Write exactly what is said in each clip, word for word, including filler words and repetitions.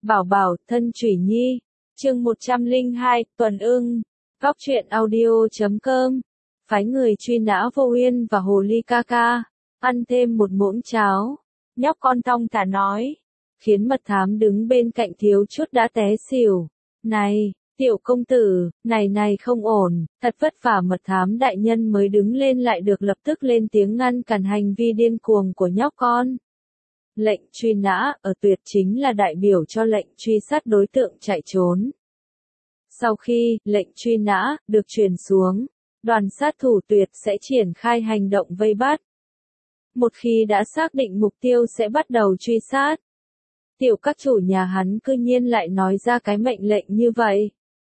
Bảo bảo, thân Thủy Nhi. Chương một trăm lẻ hai, Tuần Ưng. Góc truyện audio chấm com. Phái người truy nã Vô Uyên và Hồ Ly ca ca. Ăn thêm một muỗng cháo. Nhóc con thong thả nói. Khiến mật thám đứng bên cạnh thiếu chút đã té xỉu. Này, tiểu công tử, này này không ổn, thật vất vả mật thám đại nhân mới đứng lên lại được lập tức lên tiếng ngăn cản hành vi điên cuồng của nhóc con. Lệnh truy nã ở tuyệt chính là đại biểu cho lệnh truy sát đối tượng chạy trốn. Sau khi lệnh truy nã được truyền xuống, đoàn sát thủ tuyệt sẽ triển khai hành động vây bắt. Một khi đã xác định mục tiêu sẽ bắt đầu truy sát. Tiểu các chủ nhà hắn cư nhiên lại nói ra cái mệnh lệnh như vậy.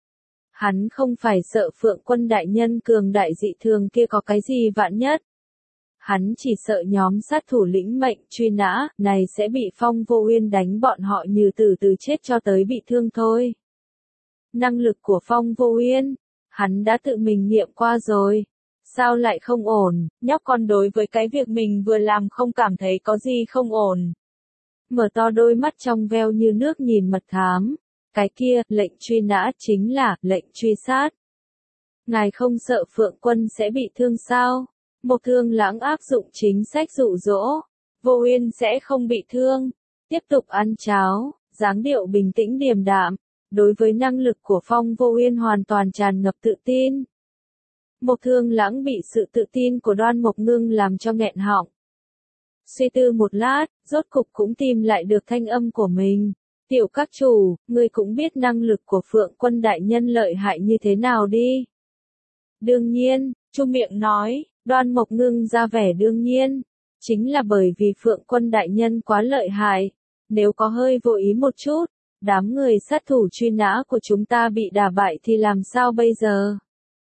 Hắn không phải sợ Phượng Quân đại nhân cường đại dị thường kia có cái gì vạn nhất. Hắn chỉ sợ nhóm sát thủ lĩnh mệnh truy nã này sẽ bị Phong Vô Uyên đánh bọn họ như từ từ chết cho tới bị thương thôi. Năng lực của Phong Vô Uyên, hắn đã tự mình nghiệm qua rồi. Sao lại không ổn, nhóc con đối với cái việc mình vừa làm không cảm thấy có gì không ổn. Mở to đôi mắt trong veo như nước nhìn mật thám. Cái kia, lệnh truy nã chính là lệnh truy sát. Ngài không sợ Phượng Quân sẽ bị thương sao? Một Thương Lãng áp dụng chính sách dụ dỗ. Vô Uyên sẽ không bị thương. Tiếp tục ăn cháo, dáng điệu bình tĩnh điềm đạm. Đối với năng lực của Phong Vô Uyên hoàn toàn tràn ngập tự tin. Một Thương Lãng bị sự tự tin của Đoan Mộc Ngưng làm cho nghẹn họng. Suy tư một lát, rốt cục cũng tìm lại được thanh âm của mình. Tiểu các chủ, ngươi cũng biết năng lực của Phượng Quân đại nhân lợi hại như thế nào đi. Đương nhiên, Chu miệng nói, Đoan Mộc Ngưng ra vẻ đương nhiên. Chính là bởi vì Phượng Quân đại nhân quá lợi hại. Nếu có hơi vô ý một chút, đám người sát thủ truy nã của chúng ta bị đả bại thì làm sao bây giờ?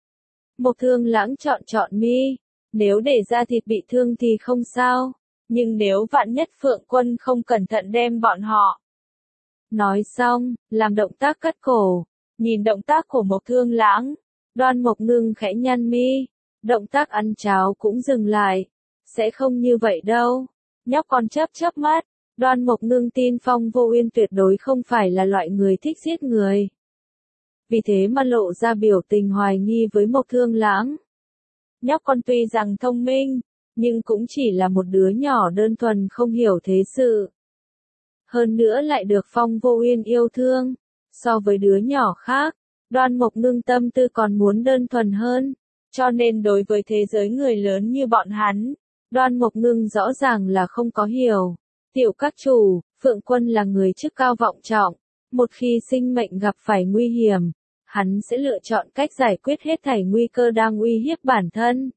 Một Thương Lãng chọn chọn mi. Nếu để ra thịt bị thương thì không sao. Nhưng nếu vạn nhất Phượng Quân không cẩn thận đem bọn họ. Nói xong, làm động tác cắt cổ. Nhìn động tác của Một Thương Lãng. Đoan Mộc Ngưng khẽ nhăn mi. Động tác ăn cháo cũng dừng lại. Sẽ không như vậy đâu. Nhóc con chớp chớp mắt. Đoan Mộc Ngưng tin Phong Vô Uyên tuyệt đối không phải là loại người thích giết người. Vì thế mà lộ ra biểu tình hoài nghi với Một Thương Lãng. Nhóc con tuy rằng thông minh, nhưng cũng chỉ là một đứa nhỏ đơn thuần không hiểu thế sự. Hơn nữa lại được Phong Vô Uyên yêu thương. So với đứa nhỏ khác, Đoan Mộc Ngưng tâm tư còn muốn đơn thuần hơn. Cho nên đối với thế giới người lớn như bọn hắn, Đoan Mộc Ngưng rõ ràng là không có hiểu. Tiểu các chủ, Phượng Quân là người chức cao vọng trọng. Một khi sinh mệnh gặp phải nguy hiểm, hắn sẽ lựa chọn cách giải quyết hết thảy nguy cơ đang uy hiếp bản thân.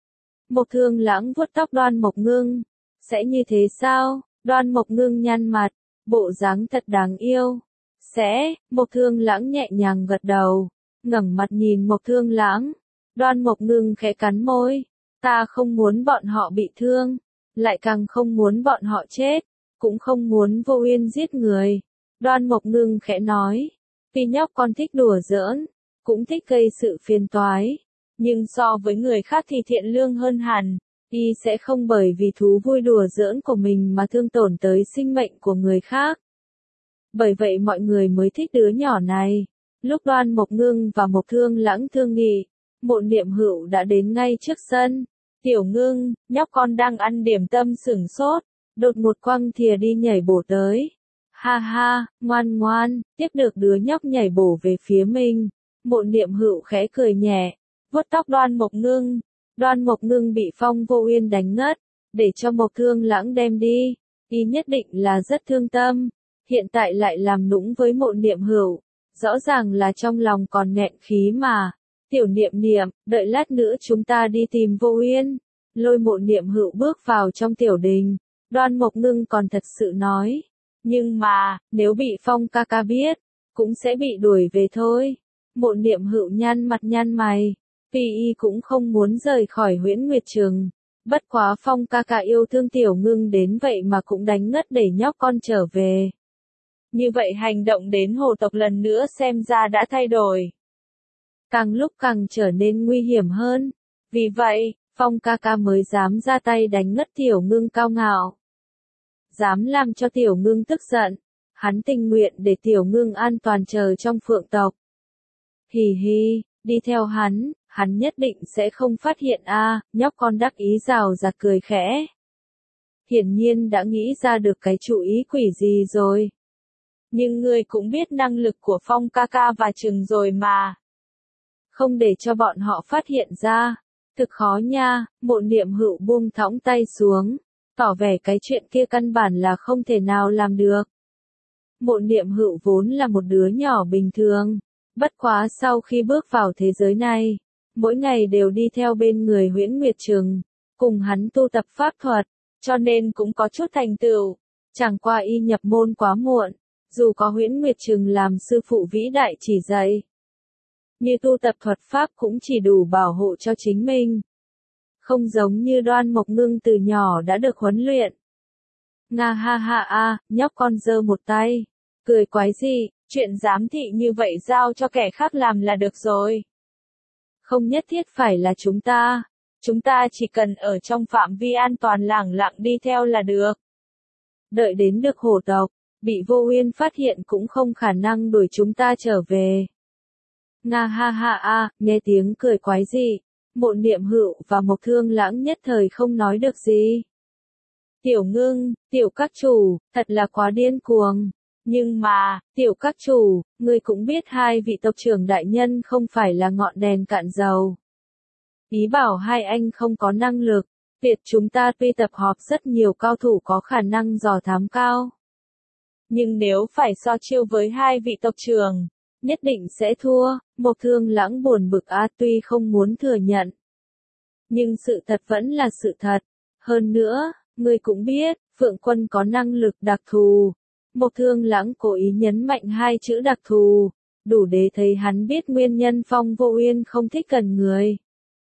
Một Thương Lãng vuốt tóc Đoan Mộc Ngưng. Sẽ như thế sao? Đoan Mộc Ngưng nhăn mặt, bộ dáng thật đáng yêu. Sẽ, Một Thương Lãng nhẹ nhàng gật đầu, ngẩng mặt nhìn Một Thương Lãng. Đoan Mộc Ngưng khẽ cắn môi. Ta không muốn bọn họ bị thương, lại càng không muốn bọn họ chết, cũng không muốn Vô Uyên giết người. Đoan Mộc Ngưng khẽ nói. Vì nhóc con thích đùa giỡn, cũng thích gây sự phiền toái. Nhưng so với người khác thì thiện lương hơn hẳn. Y sẽ không bởi vì thú vui đùa giỡn của mình mà thương tổn tới sinh mệnh của người khác. Bởi vậy mọi người mới thích đứa nhỏ này. Lúc Đoan Mộc Ngưng và Một Thương Lãng thương nghị, Mộ Niệm Hữu đã đến ngay trước sân. Tiểu Ngưng, nhóc con đang ăn điểm tâm sửng sốt, đột ngột quăng thìa đi nhảy bổ tới. Ha ha, ngoan ngoan, tiếp được đứa nhóc nhảy bổ về phía mình. Mộ Niệm Hữu khẽ cười nhẹ, vuốt tóc Đoan Mộc Ngưng. Đoan Mộc Ngưng bị Phong Vô Uyên đánh ngất, để cho Một Thương Lãng đem đi. Y nhất định là rất thương tâm. Hiện tại lại làm nũng với Mộ Niệm Hữu. Rõ ràng là trong lòng còn nghẹn khí mà. Tiểu Niệm Niệm, đợi lát nữa chúng ta đi tìm Vô Uyên. Lôi Mộ Niệm Hữu bước vào trong tiểu đình. Đoan Mộc Ngưng còn thật sự nói. Nhưng mà, nếu bị Phong ca ca biết, cũng sẽ bị đuổi về thôi. Mộ Niệm Hữu nhăn mặt nhăn mày. Vì y cũng không muốn rời khỏi Huyễn Nguyệt Trường. Bất quá Phong ca ca yêu thương Tiểu Ngưng đến vậy mà cũng đánh ngất để nhóc con trở về. Như vậy hành động đến hồ tộc lần nữa xem ra đã thay đổi. Càng lúc càng trở nên nguy hiểm hơn. Vì vậy, Phong ca ca mới dám ra tay đánh ngất Tiểu Ngưng cao ngạo. Dám làm cho Tiểu Ngưng tức giận. Hắn tình nguyện để Tiểu Ngưng an toàn chờ trong Phượng tộc. Hì hì, đi theo hắn, hắn nhất định sẽ không phát hiện a, à, nhóc con đắc ý rào rạt cười khẽ. Hiển nhiên đã nghĩ ra được cái chủ ý quỷ gì rồi. Nhưng ngươi cũng biết năng lực của Phong ca ca và Trừng rồi mà. Không để cho bọn họ phát hiện ra. Thực khó nha, Mộ Niệm Hựu buông thõng tay xuống, tỏ vẻ cái chuyện kia căn bản là không thể nào làm được. Mộ Niệm Hựu vốn là một đứa nhỏ bình thường, bất quá sau khi bước vào thế giới này, mỗi ngày đều đi theo bên người Huyễn Nguyệt Trừng, cùng hắn tu tập pháp thuật, cho nên cũng có chút thành tựu. Chẳng qua y nhập môn quá muộn, dù có Huyễn Nguyệt Trừng làm sư phụ vĩ đại chỉ dạy, như tu tập thuật pháp cũng chỉ đủ bảo hộ cho chính mình. Không giống như Đoan Mộc Ngưng từ nhỏ đã được huấn luyện. Nga ha ha a, nhóc con giơ một tay, cười quái gì, chuyện giám thị như vậy giao cho kẻ khác làm là được rồi. Không nhất thiết phải là chúng ta, chúng ta chỉ cần ở trong phạm vi an toàn lẳng lặng đi theo là được. Đợi đến được hổ tộc, bị Vô Uyên phát hiện cũng không khả năng đuổi chúng ta trở về. Nga ha ha a, nghe tiếng cười quái dị, Mộ Niệm Hựu và Mộc Thương Lãng nhất thời không nói được gì. Tiểu Ngưng, Tiểu các chủ, thật là quá điên cuồng. Nhưng mà, Tiểu các chủ, ngươi cũng biết hai vị tộc trưởng đại nhân không phải là ngọn đèn cạn dầu. Ý bảo hai anh không có năng lực, việc chúng ta tuy tập họp rất nhiều cao thủ có khả năng dò thám cao. Nhưng nếu phải so chiêu với hai vị tộc trưởng, nhất định sẽ thua. Mộc Thương Lãng buồn bực a, tuy không muốn thừa nhận. Nhưng sự thật vẫn là sự thật. Hơn nữa, ngươi cũng biết, Phượng Quân có năng lực đặc thù. Mộc Thương Lãng cố ý nhấn mạnh hai chữ đặc thù, đủ để thấy hắn biết nguyên nhân Phong Vô Uyên không thích cần người.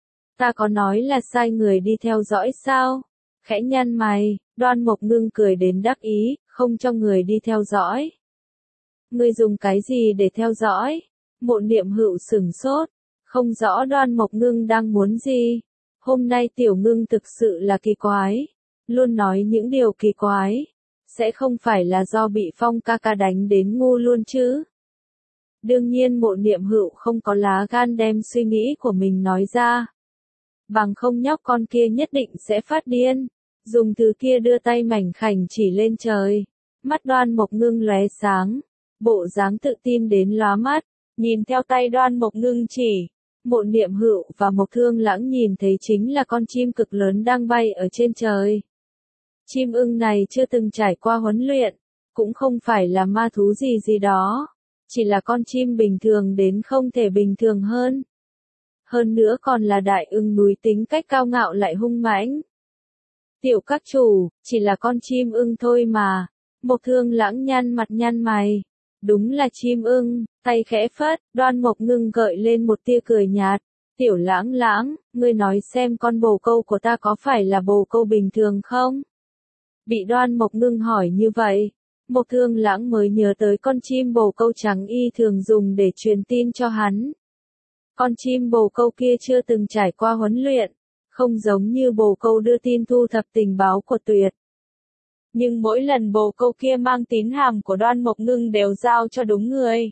Ta có nói là sai người đi theo dõi sao? Khẽ nhăn mày, Đoan Mộc Ngưng cười đến đắc ý, không cho người đi theo dõi. Ngươi dùng cái gì để theo dõi? Mộ Niệm Hựu sửng sốt, không rõ Đoan Mộc Ngưng đang muốn gì. Hôm nay Tiểu Ngưng thực sự là kỳ quái, luôn nói những điều kỳ quái. Sẽ không phải là do bị Phong ca ca đánh đến ngu luôn chứ? Đương nhiên Mộ Niệm Hựu không có lá gan đem suy nghĩ của mình nói ra. Bằng không nhóc con kia nhất định sẽ phát điên, dùng thứ kia đưa tay mảnh khảnh chỉ lên trời. Mắt Đoan Mộc Ngưng lóe sáng, bộ dáng tự tin đến lóa mắt, nhìn theo tay Đoan Mộc Ngưng chỉ. Mộ Niệm Hựu và Mộc Thương Lãng nhìn thấy chính là con chim cực lớn đang bay ở trên trời. Chim ưng này chưa từng trải qua huấn luyện, cũng không phải là ma thú gì gì đó, chỉ là con chim bình thường đến không thể bình thường hơn. Hơn nữa còn là đại ưng núi tính cách cao ngạo lại hung mãnh. Tiểu các chủ, chỉ là con chim ưng thôi mà. Mộc Thương Lãng nhăn mặt nhăn mày. Đúng là chim ưng, tay khẽ phất, Đoan Mộc Ngưng gợi lên một tia cười nhạt. Tiểu Lãng Lãng, ngươi nói xem con bồ câu của ta có phải là bồ câu bình thường không? Bị Đoan Mộc Ngưng hỏi như vậy, Mộc Thương Lãng mới nhớ tới con chim bồ câu trắng y thường dùng để truyền tin cho hắn. Con chim bồ câu kia chưa từng trải qua huấn luyện, không giống như bồ câu đưa tin thu thập tình báo của Tuyệt. Nhưng mỗi lần bồ câu kia mang tín hàm của Đoan Mộc Ngưng đều giao cho đúng người.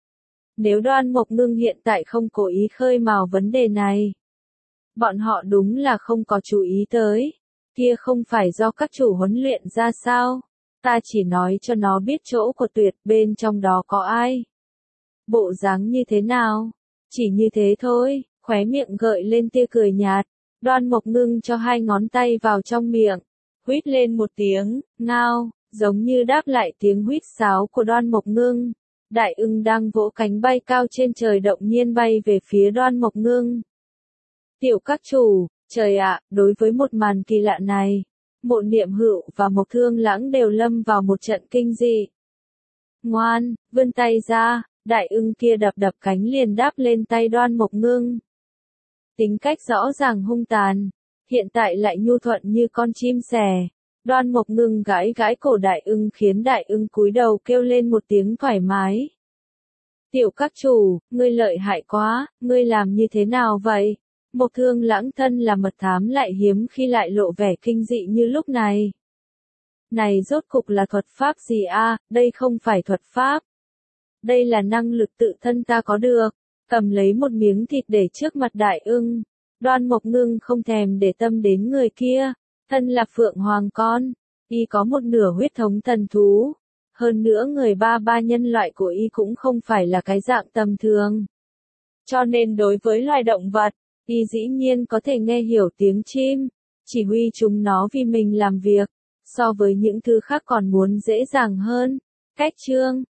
Nếu Đoan Mộc Ngưng hiện tại không cố ý khơi mào vấn đề này, bọn họ đúng là không có chú ý tới. Kia không phải do các chủ huấn luyện ra sao? Ta chỉ nói cho nó biết chỗ của Tuyệt bên trong đó có ai. Bộ dáng như thế nào? Chỉ như thế thôi, khóe miệng gợi lên tia cười nhạt. Đoan Mộc Ngưng cho hai ngón tay vào trong miệng, huýt lên một tiếng, ngao, giống như đáp lại tiếng huýt sáo của Đoan Mộc Ngưng. Đại ưng đang vỗ cánh bay cao trên trời động nhiên bay về phía Đoan Mộc Ngưng. Tiểu các chủ, trời ạ, đối với một màn kỳ lạ này, Mộ Niệm Hựu và Mộc Thương Lãng đều lâm vào một trận kinh dị. Ngoan, vươn tay ra, đại ưng kia đập đập cánh liền đáp lên tay Đoan Mộc Ngưng. Tính cách rõ ràng hung tàn, hiện tại lại nhu thuận như con chim sẻ. Đoan Mộc Ngưng gãi gãi cổ đại ưng khiến đại ưng cúi đầu kêu lên một tiếng thoải mái. Tiểu các chủ, ngươi lợi hại quá, ngươi làm như thế nào vậy? Mộc Thương Lãng thân là mật thám lại hiếm khi lại lộ vẻ kinh dị như lúc này. Này rốt cục là thuật pháp gì a? Đây không phải thuật pháp. Đây là năng lực tự thân ta có được. Cầm lấy một miếng thịt để trước mặt đại ưng. Đoan Mộc Ngưng không thèm để tâm đến người kia. Thân là phượng hoàng con. Y có một nửa huyết thống thần thú. Hơn nữa người ba ba nhân loại của Y cũng không phải là cái dạng tầm thường. Cho nên đối với loài động vật, Y dĩ nhiên có thể nghe hiểu tiếng chim. Chỉ huy chúng nó vì mình làm việc. So với những thứ khác còn muốn dễ dàng hơn. Cách chương